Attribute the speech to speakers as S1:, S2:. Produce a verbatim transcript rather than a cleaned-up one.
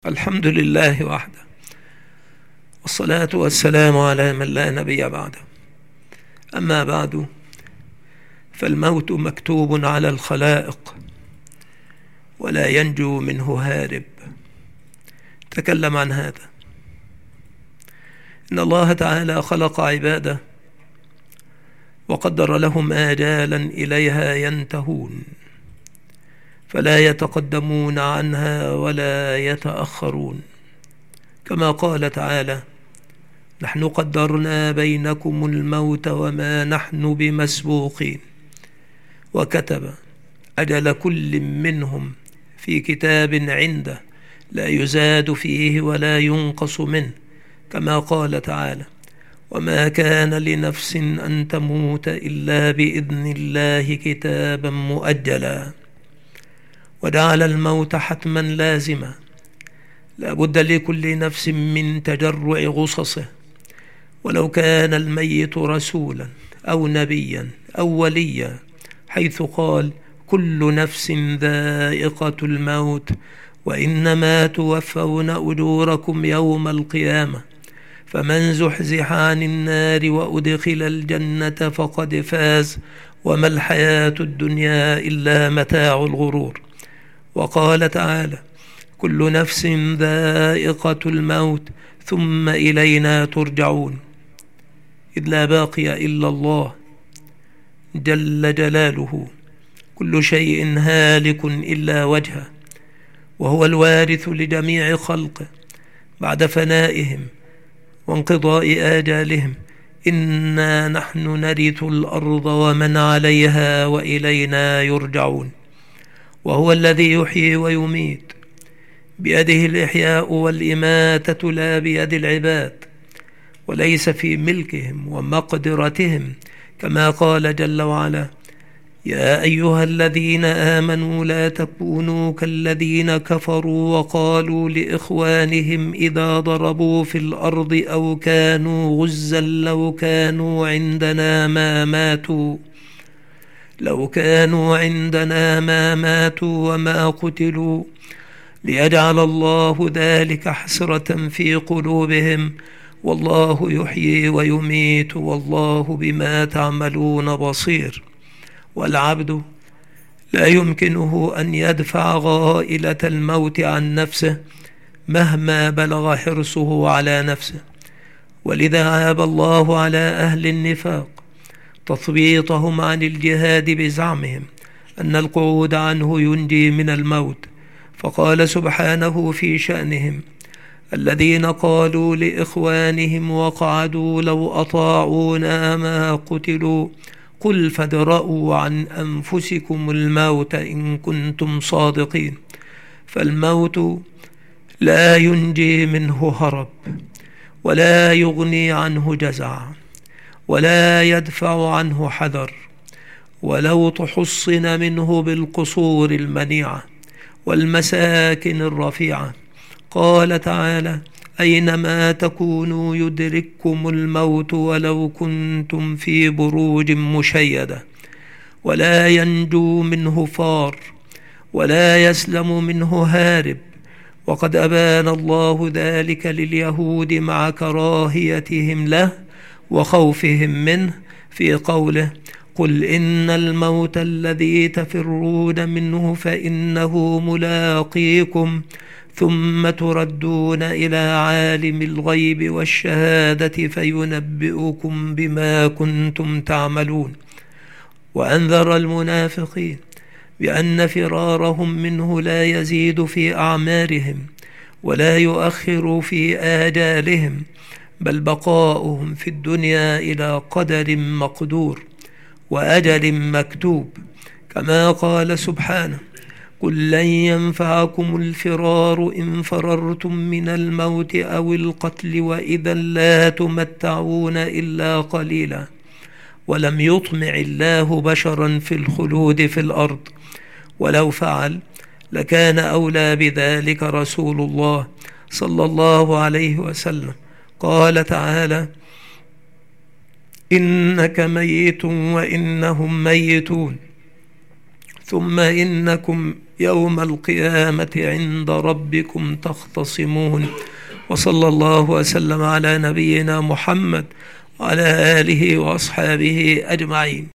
S1: الحمد لله وحده، والصلاة والسلام على من لا نبي بعده. أما بعد، فالموت مكتوب على الخلائق ولا ينجو منه هارب. تكلم عن هذا. إن الله تعالى خلق عباده وقدر لهم آجالا إليها ينتهون، فلا يتقدمون عنها ولا يتأخرون، كما قال تعالى: نحن قدرنا بينكم الموت وما نحن بمسبوقين. وكتب أجل كل منهم في كتاب عنده لا يزاد فيه ولا ينقص منه، كما قال تعالى: وما كان لنفس أن تموت إلا بإذن الله كتابا مؤجلا. وجعل الموت حتما لازما، لا بد لكل نفس من تجرع غصصه، ولو كان الميت رسولا أو نبيا أو وليا، حيث قال: كل نفس ذائقة الموت وإنما توفون أجوركم يوم القيامة، فمن زحزح عن النار وأدخل الجنة فقد فاز، وما الحياة الدنيا إلا متاع الغرور. وقال تعالى: كل نفس ذائقة الموت ثم إلينا ترجعون. إذ لا باقي إلا الله جل جلاله، كل شيء هالك إلا وجهه، وهو الوارث لجميع خلقه بعد فنائهم وانقضاء آجالهم. إنا نحن نرث الأرض ومن عليها وإلينا يرجعون. وهو الذي يحيي ويميت، بيده الإحياء والإماتة لا بيد العباد، وليس في ملكهم ومقدرتهم، كما قال جل وعلا: يا أيها الذين آمنوا لا تكونوا كالذين كفروا وقالوا لإخوانهم إذا ضربوا في الأرض أو كانوا غزا لو كانوا عندنا ما ماتوا لو كانوا عندنا ما ماتوا وما قتلوا ليجعل الله ذلك حسرة في قلوبهم، والله يحيي ويميت والله بما تعملون بصير. والعبد لا يمكنه أن يدفع غائلة الموت عن نفسه مهما بلغ حرصه على نفسه، ولذا عاب الله على أهل النفاق تثبيطهم عن الجهاد بزعمهم أن القعود عنه ينجي من الموت، فقال سبحانه في شأنهم: الذين قالوا لإخوانهم وقعدوا لو أطاعونا ما قتلوا قل فادرءوا عن أنفسكم الموت إن كنتم صادقين. فالموت لا ينجي منه هرب، ولا يغني عنه جزع، ولا يدفع عنه حذر، ولو تحصن منه بالقصور المنيعة والمساكن الرفيعة. قال تعالى: أينما تكونوا يدرككم الموت ولو كنتم في بروج مشيدة. ولا ينجو منه فار، ولا يسلم منه هارب. وقد أبان الله ذلك لليهود مع كراهيتهم له وخوفهم منه في قوله: قل إن الموت الذي تفرون منه فإنه ملاقيكم ثم تردون إلى عالم الغيب والشهادة فينبئكم بما كنتم تعملون. وأنذر المنافقين بأن فرارهم منه لا يزيد في أعمارهم ولا يؤخر في آجالهم، بل بقاؤهم في الدنيا إلى قدر مقدور وأجل مكتوب، كما قال سبحانه: قل لن ينفعكم الفرار إن فررتم من الموت أو القتل وإذا لا تمتعون إلا قليلا. ولم يطمع الله بشرا في الخلود في الأرض، ولو فعل لكان أولى بذلك رسول الله صلى الله عليه وسلم. قال تعالى: إنك ميت وإنهم ميتون ثم إنكم يوم القيامة عند ربكم تختصمون. وصلى الله وسلم على نبينا محمد وعلى آله وأصحابه أجمعين.